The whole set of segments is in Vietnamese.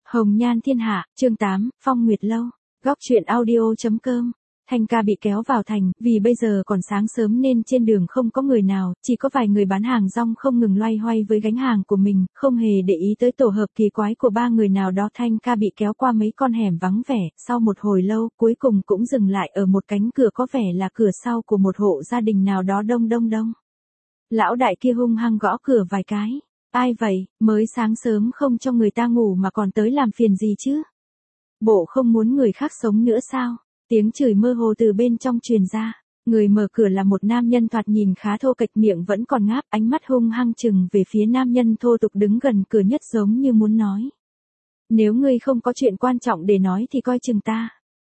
Hồng Nhan Thiên Hạ, chương 8, Phong Nguyệt Lâu. Góc truyện audio.com. Thanh ca bị kéo vào thành, vì bây giờ còn sáng sớm nên trên đường không có người nào, chỉ có vài người bán hàng rong không ngừng loay hoay với gánh hàng của mình, không hề để ý tới tổ hợp kỳ quái của ba người nào đó. Thanh ca bị kéo qua mấy con hẻm vắng vẻ, sau một hồi lâu, cuối cùng cũng dừng lại ở một cánh cửa có vẻ là cửa sau của một hộ gia đình nào đó. Đông. Lão đại kia hung hăng gõ cửa vài cái. Ai vậy, mới sáng sớm không cho người ta ngủ mà còn tới làm phiền gì chứ? Bộ không muốn người khác sống nữa sao? Tiếng chửi mơ hồ từ bên trong truyền ra. Người mở cửa là một nam nhân thoạt nhìn khá thô kệch, miệng vẫn còn ngáp, ánh mắt hung hăng chừng về phía nam nhân thô tục đứng gần cửa nhất, giống như muốn nói: nếu ngươi không có chuyện quan trọng để nói thì coi chừng ta.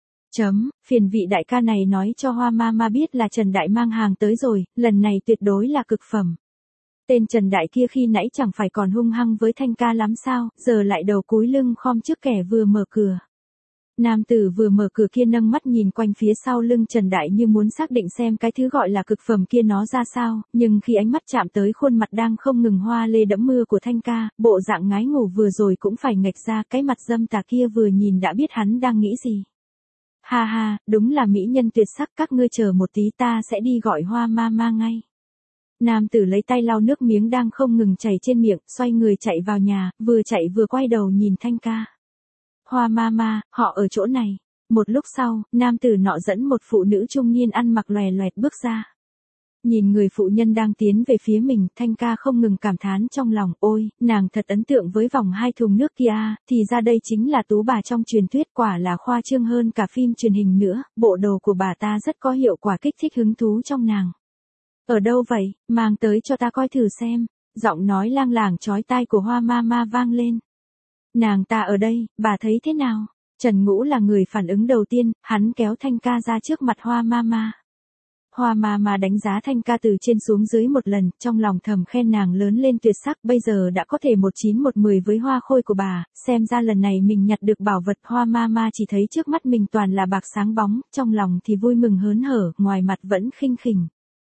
Phiền vị đại ca này nói cho Hoa Mama biết là Trần Đại mang hàng tới rồi, lần này tuyệt đối là cực phẩm. Tên Trần Đại kia khi nãy chẳng phải còn hung hăng với Thanh ca lắm sao, giờ lại đầu cúi lưng khom trước kẻ vừa mở cửa. Nam tử vừa mở cửa kia nâng mắt nhìn quanh phía sau lưng Trần Đại như muốn xác định xem cái thứ gọi là cực phẩm kia nó ra sao, nhưng khi ánh mắt chạm tới khuôn mặt đang không ngừng hoa lê đẫm mưa của Thanh ca, bộ dạng ngái ngủ vừa rồi cũng phải nghệch ra, cái mặt dâm tà kia vừa nhìn đã biết hắn đang nghĩ gì. Ha ha, đúng là mỹ nhân tuyệt sắc, các ngươi chờ một tí ta sẽ đi gọi Hoa Mama ngay. Nam tử lấy tay lau nước miếng đang không ngừng chảy trên miệng, xoay người chạy vào nhà, vừa chạy vừa quay đầu nhìn Thanh ca. Hoa Mama, họ ở chỗ này. Một lúc sau, nam tử nọ dẫn một phụ nữ trung niên ăn mặc loè loẹt bước ra. Nhìn người phụ nhân đang tiến về phía mình, Thanh ca không ngừng cảm thán trong lòng: ôi, nàng thật ấn tượng với vòng 2 thùng nước kia, thì ra đây chính là tú bà trong truyền thuyết, quả là khoa trương hơn cả phim truyền hình nữa, bộ đồ của bà ta rất có hiệu quả kích thích hứng thú trong nàng. Ở đâu vậy, mang tới cho ta coi thử xem. Giọng nói lang lảng chói tai của Hoa Mama vang lên. Nàng ta ở đây, bà thấy thế nào? Trần Ngũ là người phản ứng đầu tiên, hắn kéo Thanh ca ra trước mặt Hoa Mama. Hoa Mama đánh giá Thanh ca từ trên xuống dưới một lần, trong lòng thầm khen nàng lớn lên tuyệt sắc, bây giờ đã có thể 1/9/10 với hoa khôi của bà, xem ra lần này mình nhặt được bảo vật. Hoa Mama chỉ thấy trước mắt mình toàn là bạc sáng bóng, trong lòng thì vui mừng hớn hở, ngoài mặt vẫn khinh khỉnh.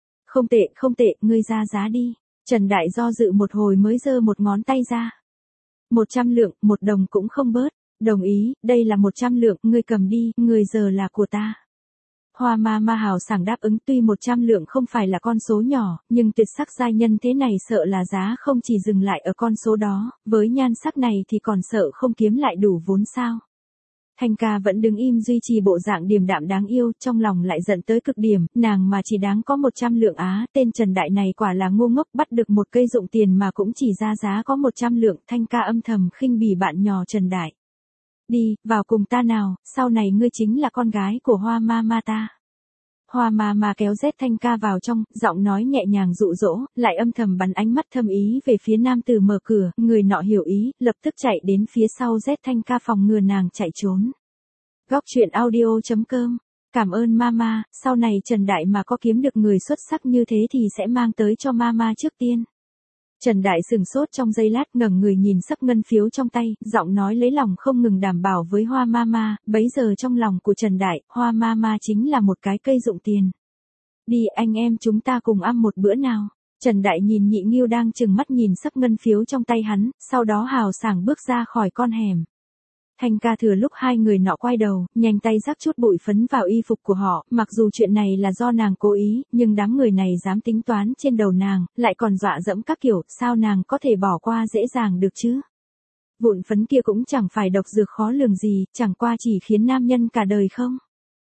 Không tệ, ngươi ra giá đi. Trần Đại do dự một hồi mới giơ một ngón tay ra. 100 lượng, 1 đồng cũng không bớt. Đồng ý, đây là 100 lượng, ngươi cầm đi, người giờ là của ta. Hoa Mama hào sảng đáp ứng, tuy 100 lượng không phải là con số nhỏ, nhưng tuyệt sắc giai nhân thế này sợ là giá không chỉ dừng lại ở con số đó, với nhan sắc này thì còn sợ không kiếm lại đủ vốn sao. Thanh ca vẫn đứng im duy trì bộ dạng điềm đạm đáng yêu, trong lòng lại giận tới cực điểm, nàng mà chỉ đáng có 100 lượng tên Trần Đại này quả là ngu ngốc, bắt được một cây dụng tiền mà cũng chỉ ra giá có 100 lượng, Thanh ca âm thầm khinh bỉ bạn nhỏ Trần Đại. Đi, vào cùng ta nào, sau này ngươi chính là con gái của Hoa Mama ta. Hoa Mama kéo dết Thanh ca vào trong, giọng nói nhẹ nhàng dụ dỗ, lại âm thầm bắn ánh mắt thâm ý về phía nam tử mở cửa, người nọ hiểu ý, lập tức chạy đến phía sau dết Thanh ca phòng ngừa nàng chạy trốn. Góc truyện audio.com. Cảm ơn Mama, sau này Trần Đại mà có kiếm được người xuất sắc như thế thì sẽ mang tới cho Mama trước tiên. Trần Đại sừng sốt trong giây lát, ngẩng người nhìn sấp ngân phiếu trong tay, giọng nói lấy lòng không ngừng đảm bảo với Hoa Mama, bấy giờ trong lòng của Trần Đại, Hoa Mama chính là một cái cây dụng tiền. Đi anh em chúng ta cùng ăn một bữa nào. Trần Đại nhìn Nhị Nghiêu đang trừng mắt nhìn sấp ngân phiếu trong tay hắn, sau đó hào sảng bước ra khỏi con hẻm. Thanh ca thừa lúc hai người nọ quay đầu, nhanh tay rắc chút bụi phấn vào y phục của họ, mặc dù chuyện này là do nàng cố ý, nhưng đám người này dám tính toán trên đầu nàng, lại còn dọa dẫm các kiểu, sao nàng có thể bỏ qua dễ dàng được chứ? Vụn phấn kia cũng chẳng phải độc dược khó lường gì, chẳng qua chỉ khiến nam nhân cả đời không?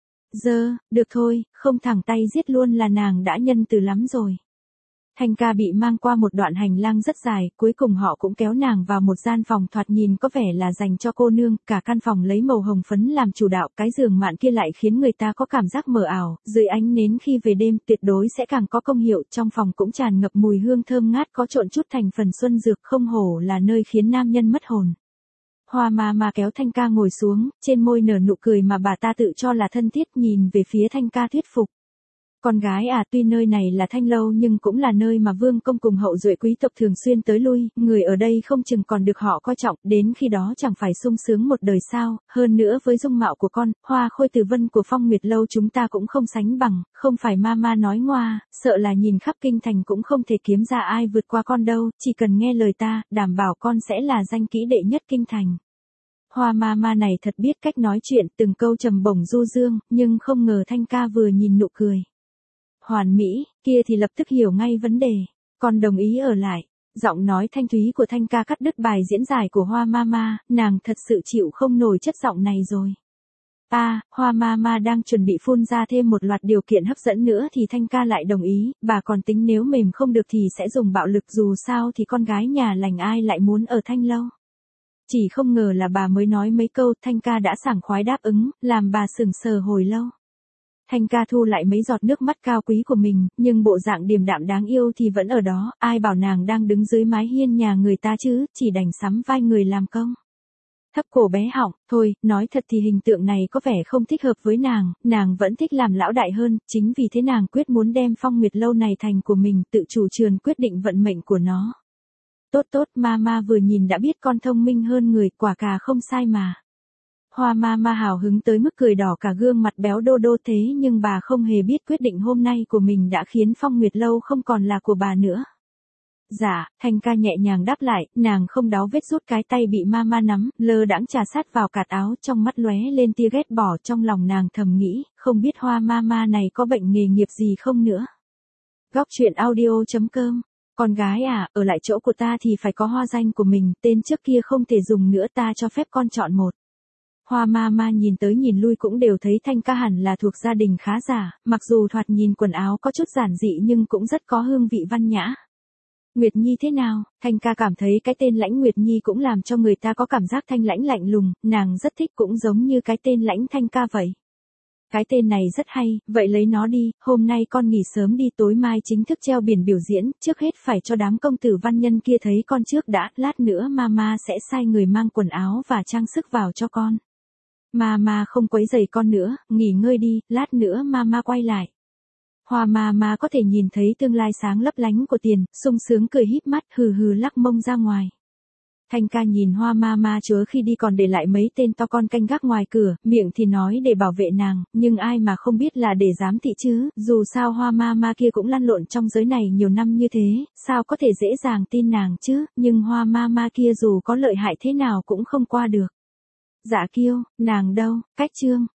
Được thôi, không thẳng tay giết luôn là nàng đã nhân từ lắm rồi. Thanh ca bị mang qua một đoạn hành lang rất dài, cuối cùng họ cũng kéo nàng vào một gian phòng thoạt nhìn có vẻ là dành cho cô nương, cả căn phòng lấy màu hồng phấn làm chủ đạo, cái giường mạn kia lại khiến người ta có cảm giác mờ ảo, dưới ánh nến khi về đêm tuyệt đối sẽ càng có công hiệu, trong phòng cũng tràn ngập mùi hương thơm ngát có trộn chút thành phần xuân dược, không hổ là nơi khiến nam nhân mất hồn. Hoa Mama kéo Thanh ca ngồi xuống, trên môi nở nụ cười mà bà ta tự cho là thân thiết, nhìn về phía Thanh ca thuyết phục. Con gái tuy nơi này là Thanh lâu nhưng cũng là nơi mà vương công cùng hậu duệ quý tộc thường xuyên tới lui, người ở đây không chừng còn được họ coi trọng, đến khi đó chẳng phải sung sướng một đời sao, hơn nữa với dung mạo của con, hoa khôi từ vân của Phong Nguyệt lâu chúng ta cũng không sánh bằng, không phải Mama nói ngoa, sợ là nhìn khắp kinh thành cũng không thể kiếm ra ai vượt qua con đâu, chỉ cần nghe lời ta, đảm bảo con sẽ là danh kỹ đệ nhất kinh thành. Hoa Mama này thật biết cách nói chuyện, từng câu trầm bổng du dương, nhưng không ngờ Thanh ca vừa nhìn nụ cười hoàn mỹ, kia thì lập tức hiểu ngay vấn đề. Con đồng ý ở lại. Giọng nói thanh thúy của Thanh ca cắt đứt bài diễn giải của Hoa Mama, nàng thật sự chịu không nổi chất giọng này rồi. Hoa Mama đang chuẩn bị phun ra thêm một loạt điều kiện hấp dẫn nữa thì Thanh ca lại đồng ý, bà còn tính nếu mềm không được thì sẽ dùng bạo lực, dù sao thì con gái nhà lành ai lại muốn ở Thanh lâu. Chỉ không ngờ là bà mới nói mấy câu, Thanh ca đã sảng khoái đáp ứng, làm bà sững sờ hồi lâu. Thanh ca thu lại mấy giọt nước mắt cao quý của mình, nhưng bộ dạng điềm đạm đáng yêu thì vẫn ở đó, ai bảo nàng đang đứng dưới mái hiên nhà người ta chứ, chỉ đành sắm vai người làm công. Thấp cổ bé họng, thôi, nói thật thì hình tượng này có vẻ không thích hợp với nàng vẫn thích làm lão đại hơn, chính vì thế nàng quyết muốn đem Phong Nguyệt lâu này thành của mình, tự chủ trườn quyết định vận mệnh của nó. Tốt, Mama vừa nhìn đã biết con thông minh hơn người, quả cà không sai mà. Hoa Mama hào hứng tới mức cười đỏ cả gương mặt béo đô đô, thế nhưng bà không hề biết quyết định hôm nay của mình đã khiến Phong Nguyệt lâu không còn là của bà nữa. Dạ, Thanh ca nhẹ nhàng đáp lại, nàng không đáo vết rút cái tay bị Mama nắm, lơ đãng trà sát vào cạt áo, trong mắt lóe lên tia ghét bỏ, trong lòng nàng thầm nghĩ, không biết Hoa Mama này có bệnh nghề nghiệp gì không nữa. Góc truyện audio.com. Con gái à, ở lại chỗ của ta thì phải có hoa danh của mình, tên trước kia không thể dùng nữa, ta cho phép con chọn một. Hoa Mama nhìn tới nhìn lui cũng đều thấy Thanh ca hẳn là thuộc gia đình khá giả, mặc dù thoạt nhìn quần áo có chút giản dị nhưng cũng rất có hương vị văn nhã. Nguyệt Nhi thế nào? Thanh ca cảm thấy cái tên Lãnh Nguyệt Nhi cũng làm cho người ta có cảm giác thanh lãnh lạnh lùng, nàng rất thích, cũng giống như cái tên Lãnh Thanh ca vậy. Cái tên này rất hay, vậy lấy nó đi, hôm nay con nghỉ sớm đi, tối mai chính thức treo biển biểu diễn, trước hết phải cho đám công tử văn nhân kia thấy con trước đã, lát nữa Mama sẽ sai người mang quần áo và trang sức vào cho con. Mama không quấy rầy con nữa, nghỉ ngơi đi, lát nữa Mama quay lại. Hoa Mama có thể nhìn thấy tương lai sáng lấp lánh của tiền, sung sướng cười híp mắt, hừ hừ lắc mông ra ngoài. Thanh ca nhìn Hoa Mama chớ khi đi còn để lại mấy tên to con canh gác ngoài cửa, miệng thì nói để bảo vệ nàng, nhưng ai mà không biết là để giám thị chứ, dù sao Hoa Mama kia cũng lăn lộn trong giới này nhiều năm như thế, sao có thể dễ dàng tin nàng chứ, nhưng Hoa Mama kia dù có lợi hại thế nào cũng không qua được. Dạ Kiêu, nàng đâu, cách chương.